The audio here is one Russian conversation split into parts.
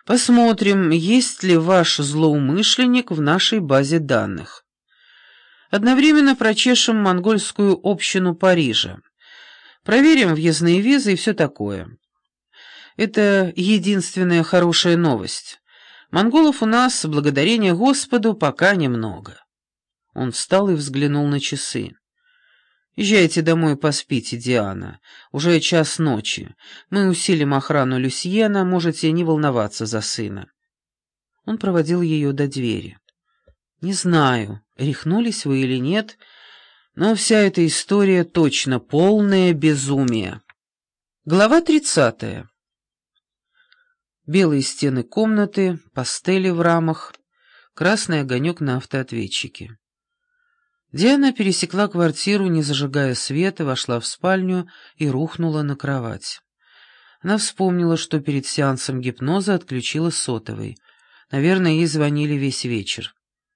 Посмотрим, есть ли ваш злоумышленник в нашей базе данных. Одновременно прочешем монгольскую общину Парижа. Проверим въездные визы и все такое. Это единственная хорошая новость. Монголов у нас, благодарение Господу, пока немного. Он встал и взглянул на часы. «Езжайте домой, поспите, Диана. Уже 1:00 ночи. Мы усилим охрану Люсьена, можете не волноваться за сына». Он проводил ее до двери. «Не знаю, рехнулись вы или нет, но вся эта история точно полное безумие». Глава 30. Белые стены комнаты, пастели в рамах, красный огонек на автоответчике. Диана пересекла квартиру, не зажигая света, вошла в спальню и рухнула на кровать. Она вспомнила, что перед сеансом гипноза отключила сотовый. Наверное, ей звонили весь вечер.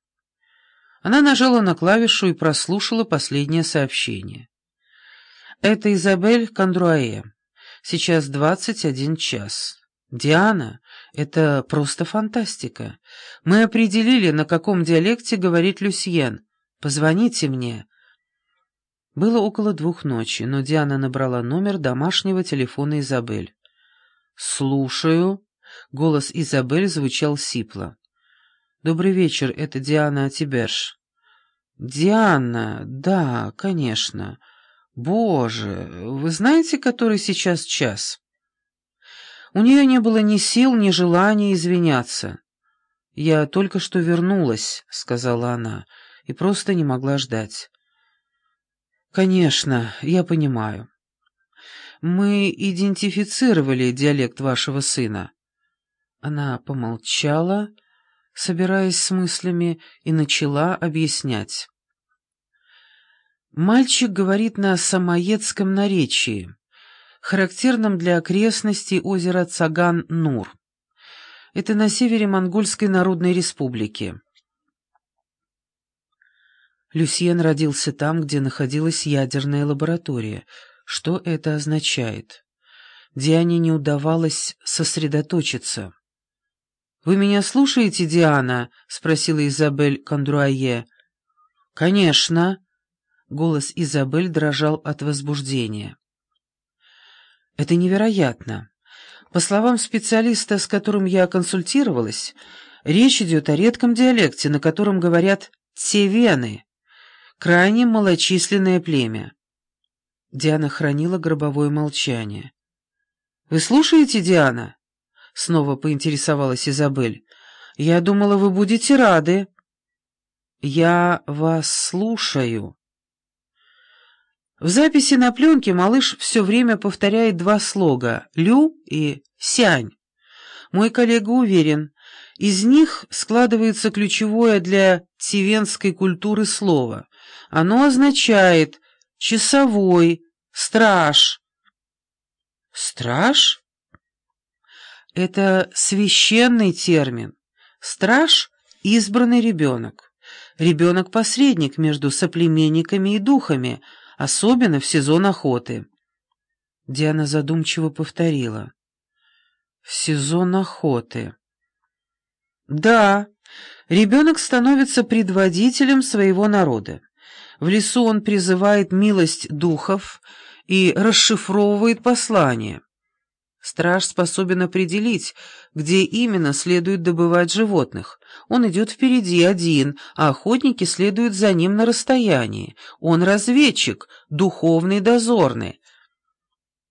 Она нажала на клавишу и прослушала последнее сообщение. «Это Изабель Кондруае. Сейчас 21 час. Диана, это просто фантастика. Мы определили, на каком диалекте говорит Люсьен. Позвоните мне». Было около 2 ночи, но Диана набрала номер домашнего телефона Изабель. «Слушаю». Голос Изабель звучал сипло. «Добрый вечер, это Диана Тиберж». «Диана, да, конечно. Боже, вы знаете, который сейчас час?» У нее не было ни сил, ни желания извиняться. «Я только что вернулась», — сказала она, — и просто не могла ждать. «Конечно, я понимаю. Мы идентифицировали диалект вашего сына». Она помолчала, собираясь с мыслями, и начала объяснять. Мальчик говорит на самоедском наречии, характерном для окрестностей озера Цаган-Нур. Это на севере Монгольской Народной Республики. Люсьен родился там, где находилась ядерная лаборатория. Что это означает? Диане не удавалось сосредоточиться. «Вы меня слушаете, Диана?» — спросила Изабель Кондруае. «Конечно». Голос Изабель дрожал от возбуждения. «Это невероятно. По словам специалиста, с которым я консультировалась, речь идет о редком диалекте, на котором говорят «тевены». Крайне малочисленное племя. Диана хранила гробовое молчание. «Вы слушаете, Диана?» — снова поинтересовалась Изабель. «Я думала, вы будете рады». «Я вас слушаю». В записи на пленке малыш все время повторяет 2 слога «лю» и «сянь». Мой коллега уверен, из них складывается ключевое для тивенской культуры слово. Оно означает «часовой», «страж». «Страж?» Это священный термин. Страж — избранный ребенок. Ребенок-посредник между соплеменниками и духами, особенно в сезон охоты. Диана задумчиво повторила. «В сезон охоты». «Да, ребенок становится предводителем своего народа. В лесу он призывает милость духов и расшифровывает послания. Страж способен определить, где именно следует добывать животных. Он идет впереди один, а охотники следуют за ним на расстоянии. Он разведчик, духовный дозорный.